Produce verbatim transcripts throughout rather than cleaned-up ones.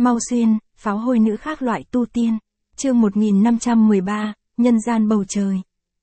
Mau xuyên, pháo hôi nữ khác loại tu tiên. Chương một nghìn năm trăm mười ba, nhân gian bầu trời.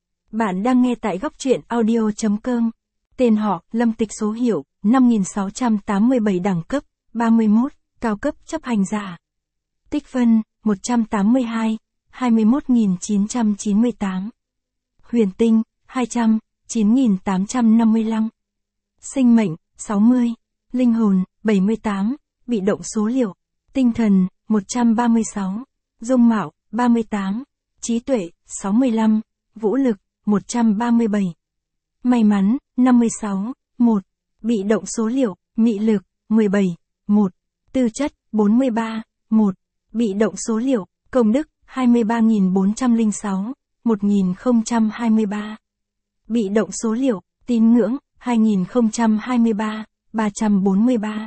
Bạn đang nghe tại góc truyện audio chấm com. Tên họ, Lâm Tịch, số hiệu, năm nghìn sáu trăm tám mươi bảy, đẳng cấp, ba mươi mốt, cao cấp chấp hành giả. Tích phân, một trăm tám mươi hai, hai mươi mốt nghìn chín trăm chín mươi tám. Huyền tinh, hai trăm, chín nghìn tám trăm năm mươi lăm. Sinh mệnh, sáu mươi. Linh hồn, bảy mươi tám. Bị động số liệu. Tinh thần, một trăm ba mươi sáu. Dung mạo, ba mươi tám. Trí tuệ, sáu mươi lăm. Vũ lực, một trăm ba mươi bảy. May mắn, năm mươi sáu. một. Bị động số liệu, mị lực, mười bảy. một. Tư chất, bốn mươi ba. một. Bị động số liệu, công đức, hai mươi ba nghìn bốn trăm lẻ sáu. một nghìn không trăm hai mươi ba. Bị động số liệu, tín ngưỡng, hai nghìn không trăm hai mươi ba. ba trăm bốn mươi ba.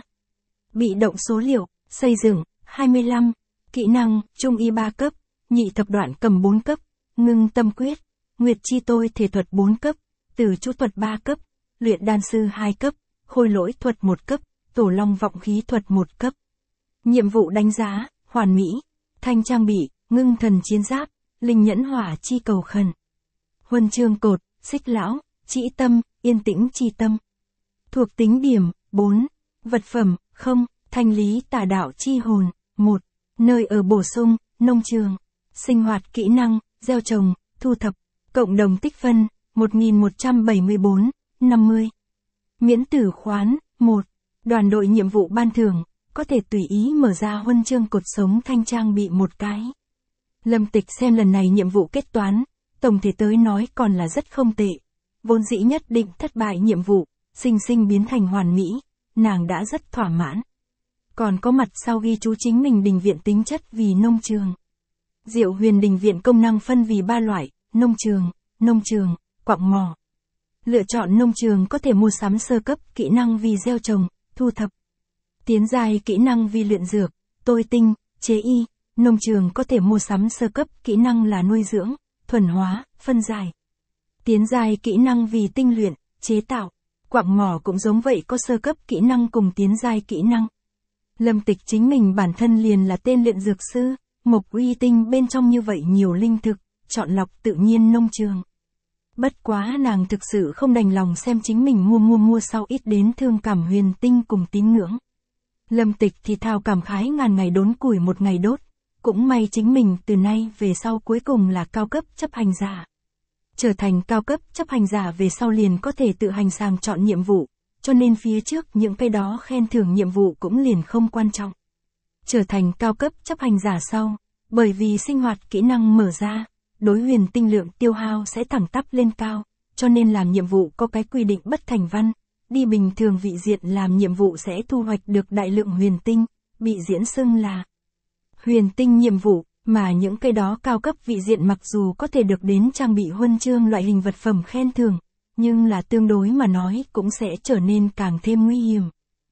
Bị động số liệu, xây dựng, hai mươi lăm. Kỹ năng, trung y ba cấp, nhị thập đoạn cầm bốn cấp, ngưng tâm quyết, nguyệt chi tôi thể thuật bốn cấp, tử chú thuật ba cấp, luyện đan sư hai cấp, khôi lỗi thuật một cấp, tổ long vọng khí thuật một cấp. Nhiệm vụ đánh giá, hoàn mỹ, thanh trang bị, ngưng thần chiến giáp, linh nhẫn hỏa chi cầu khẩn. Huân chương cột, xích lão, trĩ tâm, yên tĩnh chi tâm. Thuộc tính điểm, bốn. Vật phẩm, không. Thanh lý tà đạo chi hồn, một. Nơi ở bổ sung, nông trường. Sinh hoạt kỹ năng, gieo trồng, thu thập. Cộng đồng tích phân, một nghìn một trăm bảy mươi bốn, năm mươi. Miễn tử khoán, một. Đoàn đội nhiệm vụ ban thưởng, có thể tùy ý mở ra huân chương cột sống thanh trang bị một cái. Lâm Tịch xem lần này nhiệm vụ kết toán, tổng thể tới nói còn là rất không tệ. Vốn dĩ nhất định thất bại nhiệm vụ, sinh sinh biến thành hoàn mỹ, nàng đã rất thỏa mãn. Còn có mặt sau ghi chú chính mình đình viện tính chất vì nông trường. Diệu Huyền đình viện công năng phân vì ba loại, nông trường, nông trường, quặng mỏ. Lựa chọn nông trường có thể mua sắm sơ cấp kỹ năng vì gieo trồng, thu thập. Tiến giai kỹ năng vì luyện dược, tôi tinh, chế y. Nông trường có thể mua sắm sơ cấp kỹ năng là nuôi dưỡng, thuần hóa, phân giải. Tiến giai kỹ năng vì tinh luyện, chế tạo. Quặng mỏ cũng giống vậy, có sơ cấp kỹ năng cùng tiến giai kỹ năng. Lâm Tịch chính mình bản thân liền là tên luyện dược sư, mộc uy tinh bên trong như vậy nhiều linh thực, chọn lọc tự nhiên nông trường. Bất quá nàng thực sự không đành lòng xem chính mình mua mua mua sau ít đến thương cảm huyền tinh cùng tín ngưỡng. Lâm Tịch thì thào cảm khái ngàn ngày đốn củi một ngày đốt, cũng may chính mình từ nay về sau cuối cùng là cao cấp chấp hành giả. Trở thành cao cấp chấp hành giả về sau liền có thể tự hành sàng chọn nhiệm vụ, cho nên phía trước những cái đó khen thưởng nhiệm vụ cũng liền không quan trọng. Trở thành cao cấp chấp hành giả sau, bởi vì sinh hoạt kỹ năng mở ra, đối huyền tinh lượng tiêu hao sẽ thẳng tắp lên cao, cho nên làm nhiệm vụ có cái quy định bất thành văn, đi bình thường vị diện làm nhiệm vụ sẽ thu hoạch được đại lượng huyền tinh, bị diễn xưng là huyền tinh nhiệm vụ. Mà những cái đó cao cấp vị diện mặc dù có thể được đến trang bị huân chương loại hình vật phẩm khen thưởng, nhưng là tương đối mà nói cũng sẽ trở nên càng thêm nguy hiểm.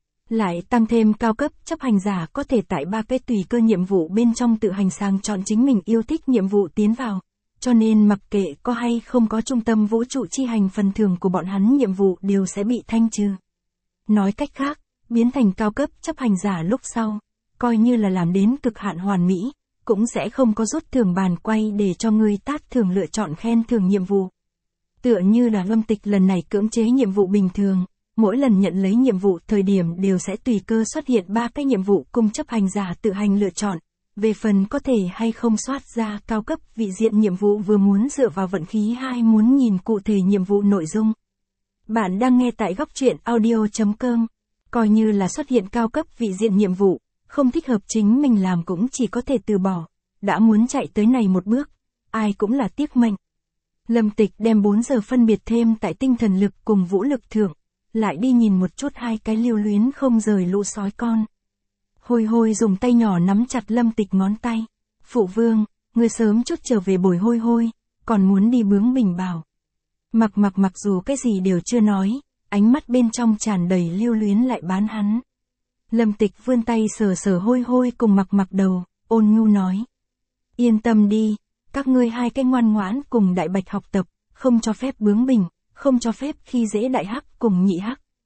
Lại tăng thêm cao cấp chấp hành giả có thể tại ba cái tùy cơ nhiệm vụ bên trong tự hành sàng chọn chính mình yêu thích nhiệm vụ tiến vào, cho nên mặc kệ có hay không có trung tâm vũ trụ chi hành phần thưởng của bọn hắn nhiệm vụ đều sẽ bị thanh trừ. Nói cách khác, biến thành cao cấp chấp hành giả lúc sau, coi như là làm đến cực hạn hoàn mỹ, cũng sẽ không có rút thưởng bàn quay để cho người tát thưởng lựa chọn khen thưởng nhiệm vụ. Tựa như là Lâm Tịch lần này cưỡng chế nhiệm vụ bình thường, mỗi lần nhận lấy nhiệm vụ thời điểm đều sẽ tùy cơ xuất hiện ba cái nhiệm vụ cùng chấp hành giả tự hành lựa chọn. Về phần có thể hay không soát ra cao cấp vị diện nhiệm vụ vừa muốn dựa vào vận khí hay muốn nhìn cụ thể nhiệm vụ nội dung. Bạn đang nghe tại góc truyện audio chấm com. Coi như là xuất hiện cao cấp vị diện nhiệm vụ, không thích hợp chính mình làm cũng chỉ có thể từ bỏ. Đã muốn chạy tới này một bước, ai cũng là tiếc mệnh. Lâm Tịch đem bốn giờ phân biệt thêm tại tinh thần lực cùng vũ lực thượng, lại đi nhìn một chút hai cái lưu luyến không rời lũ sói con. Hôi Hôi dùng tay nhỏ nắm chặt Lâm Tịch ngón tay. Phụ vương, ngươi sớm chút trở về bồi Hôi Hôi, còn muốn đi bướng bình bảo. Mặc mặc mặc dù cái gì đều chưa nói, ánh mắt bên trong tràn đầy lưu luyến lại bán hắn. Lâm Tịch vươn tay sờ sờ Hôi Hôi cùng mặc mặc đầu, ôn nhu nói. Yên tâm đi, các ngươi hai cái ngoan ngoãn cùng đại bạch học tập, không cho phép bướng bỉnh, không cho phép khi dễ đại hắc cùng nhị hắc,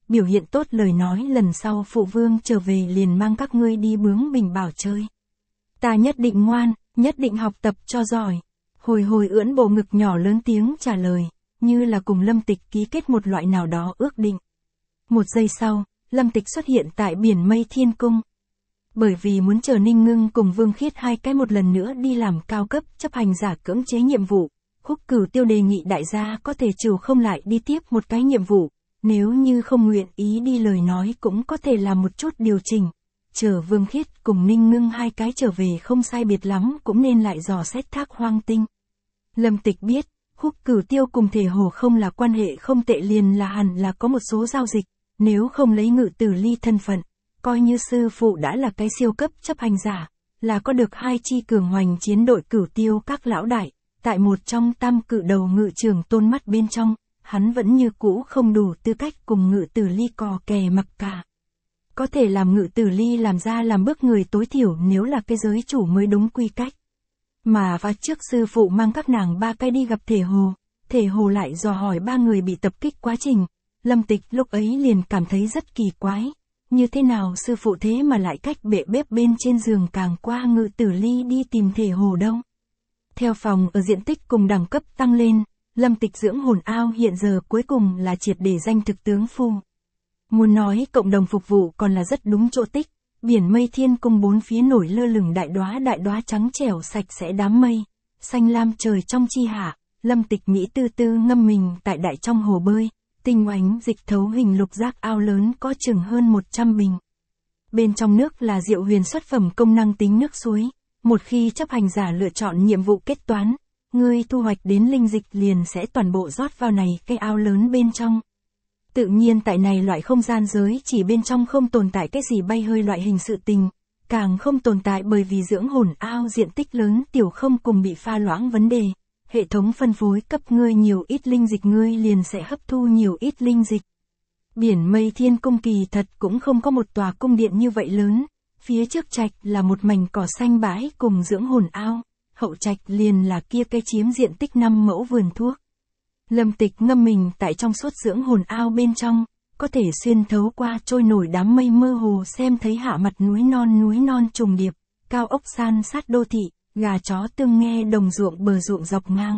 biểu hiện tốt lời nói lần sau phụ vương trở về liền mang các ngươi đi bướng bình bảo chơi. Ta nhất định ngoan, nhất định học tập cho giỏi. Hồi hồi ưỡn bộ ngực nhỏ lớn tiếng trả lời, như là cùng Lâm Tịch ký kết một loại nào đó ước định. Một giây sau, Lâm Tịch xuất hiện tại biển mây thiên cung. Bởi vì muốn chờ Ninh Ngưng cùng Vương Khiết hai cái một lần nữa đi làm cao cấp chấp hành giả cưỡng chế nhiệm vụ, Khúc Cửu Tiêu đề nghị đại gia có thể trừ không lại đi tiếp một cái nhiệm vụ, nếu như không nguyện ý đi lời nói cũng có thể làm một chút điều chỉnh. Chờ Vương Khiết cùng Ninh Ngưng hai cái trở về không sai biệt lắm cũng nên lại dò xét Thác Hoang Tinh. Lâm Tịch biết, Khúc Cửu Tiêu cùng Thể Hồ không là quan hệ không tệ liền là hẳn là có một số giao dịch, nếu không lấy Ngự Tử Ly thân phận, coi như sư phụ đã là cái siêu cấp chấp hành giả, là có được hai chi cường hoành chiến đội Cửu Tiêu các lão đại, tại một trong tam cự đầu ngự trưởng Tôn mắt bên trong, hắn vẫn như cũ không đủ tư cách cùng Ngự Tử Ly cò kè mặc cả. Có thể làm Ngự Tử Ly làm ra làm bước người tối thiểu nếu là cái giới chủ mới đúng quy cách. Mà và trước sư phụ mang các nàng ba cái đi gặp Thể Hồ, Thể Hồ lại dò hỏi ba người bị tập kích quá trình, Lâm Tịch lúc ấy liền cảm thấy rất kỳ quái, như thế nào sư phụ thế mà lại cách bệ bếp bên trên giường càng qua Ngự Tử Ly đi tìm Thể Hồ đâu. Theo phòng ở diện tích cùng đẳng cấp tăng lên, Lâm Tịch dưỡng hồn ao hiện giờ cuối cùng là triệt để danh thực tướng phu. Muốn nói cộng đồng phục vụ còn là rất đúng chỗ tích, biển mây thiên cung bốn phía nổi lơ lửng đại đóa đại đóa trắng trẻo sạch sẽ đám mây, xanh lam trời trong chi hạ, Lâm Tịch Mỹ tư tư ngâm mình tại đại trong hồ bơi, tinh oánh dịch thấu hình lục giác ao lớn có chừng hơn một trăm bình. Bên trong nước là Diệu Huyền xuất phẩm công năng tính nước suối, một khi chấp hành giả lựa chọn nhiệm vụ kết toán, ngươi thu hoạch đến linh dịch liền sẽ toàn bộ rót vào này cái ao lớn bên trong. Tự nhiên tại này loại không gian giới chỉ bên trong không tồn tại cái gì bay hơi loại hình sự tình, càng không tồn tại bởi vì dưỡng hồn ao diện tích lớn tiểu không cùng bị pha loãng vấn đề. Hệ thống phân phối cấp ngươi nhiều ít linh dịch ngươi liền sẽ hấp thu nhiều ít linh dịch. Biển mây thiên cung kỳ thật cũng không có một tòa cung điện như vậy lớn, phía trước trạch là một mảnh cỏ xanh bãi cùng dưỡng hồn ao, hậu trạch liền là kia cái chiếm diện tích năm mẫu vườn thuốc. Lâm Tịch ngâm mình tại trong suốt dưỡng hồn ao bên trong, có thể xuyên thấu qua trôi nổi đám mây mơ hồ xem thấy hạ mặt núi non núi non trùng điệp, cao ốc san sát đô thị, gà chó tương nghe đồng ruộng bờ ruộng dọc ngang.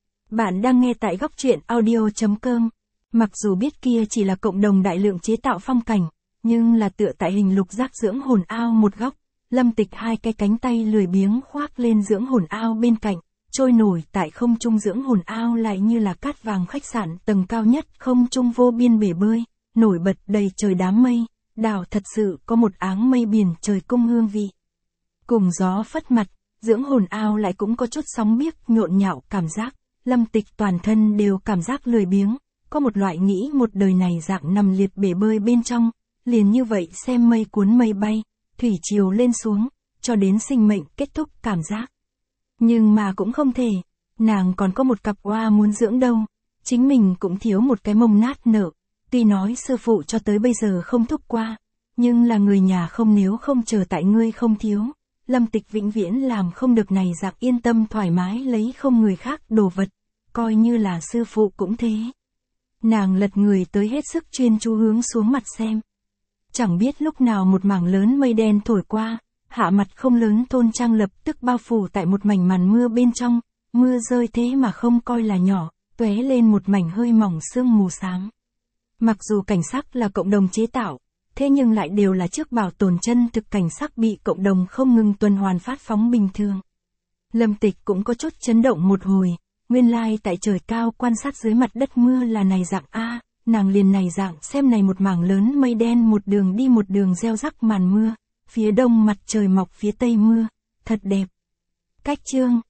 Bạn đang nghe tại góc truyện audio chấm com. Mặc dù biết kia chỉ là cộng đồng đại lượng chế tạo phong cảnh, nhưng là tựa tại hình lục giác dưỡng hồn ao một góc, Lâm Tịch hai cái cánh tay lười biếng khoác lên dưỡng hồn ao bên cạnh, trôi nổi tại không trung dưỡng hồn ao lại như là cát vàng khách sạn tầng cao nhất không trung vô biên bể bơi, nổi bật đầy trời đám mây, đảo thật sự có một áng mây biển trời cung hương vị. Cùng gió phất mặt, dưỡng hồn ao lại cũng có chút sóng biếc nhộn nhạo cảm giác, Lâm Tịch toàn thân đều cảm giác lười biếng, có một loại nghĩ một đời này dạng nằm liệt bể bơi bên trong, liền như vậy xem mây cuốn mây bay, thủy triều lên xuống, cho đến sinh mệnh kết thúc cảm giác. Nhưng mà cũng không thể, nàng còn có một cặp oa muốn dưỡng đâu, chính mình cũng thiếu một cái mông nát nở, tuy nói sư phụ cho tới bây giờ không thúc qua, nhưng là người nhà không nếu không chờ tại ngươi không thiếu. Lâm Tịch vĩnh viễn làm không được này dạng yên tâm thoải mái lấy không người khác đồ vật, coi như là sư phụ cũng thế. Nàng lật người tới hết sức chuyên chú hướng xuống mặt xem. Chẳng biết lúc nào một mảng lớn mây đen thổi qua, hạ mặt không lớn thôn trang lập tức bao phủ tại một mảnh màn mưa bên trong, mưa rơi thế mà không coi là nhỏ, tóe lên một mảnh hơi mỏng sương mù xám. Mặc dù cảnh sắc là cộng đồng chế tạo, thế nhưng lại đều là trước bảo tồn chân thực cảnh sắc bị cộng đồng không ngừng tuần hoàn phát phóng bình thường. Lâm Tịch cũng có chút chấn động một hồi, nguyên lai like tại trời cao quan sát dưới mặt đất mưa là này dạng A, nàng liền này dạng xem này một mảng lớn mây đen một đường đi một đường gieo rắc màn mưa, phía đông mặt trời mọc phía tây mưa, thật đẹp. Cách chương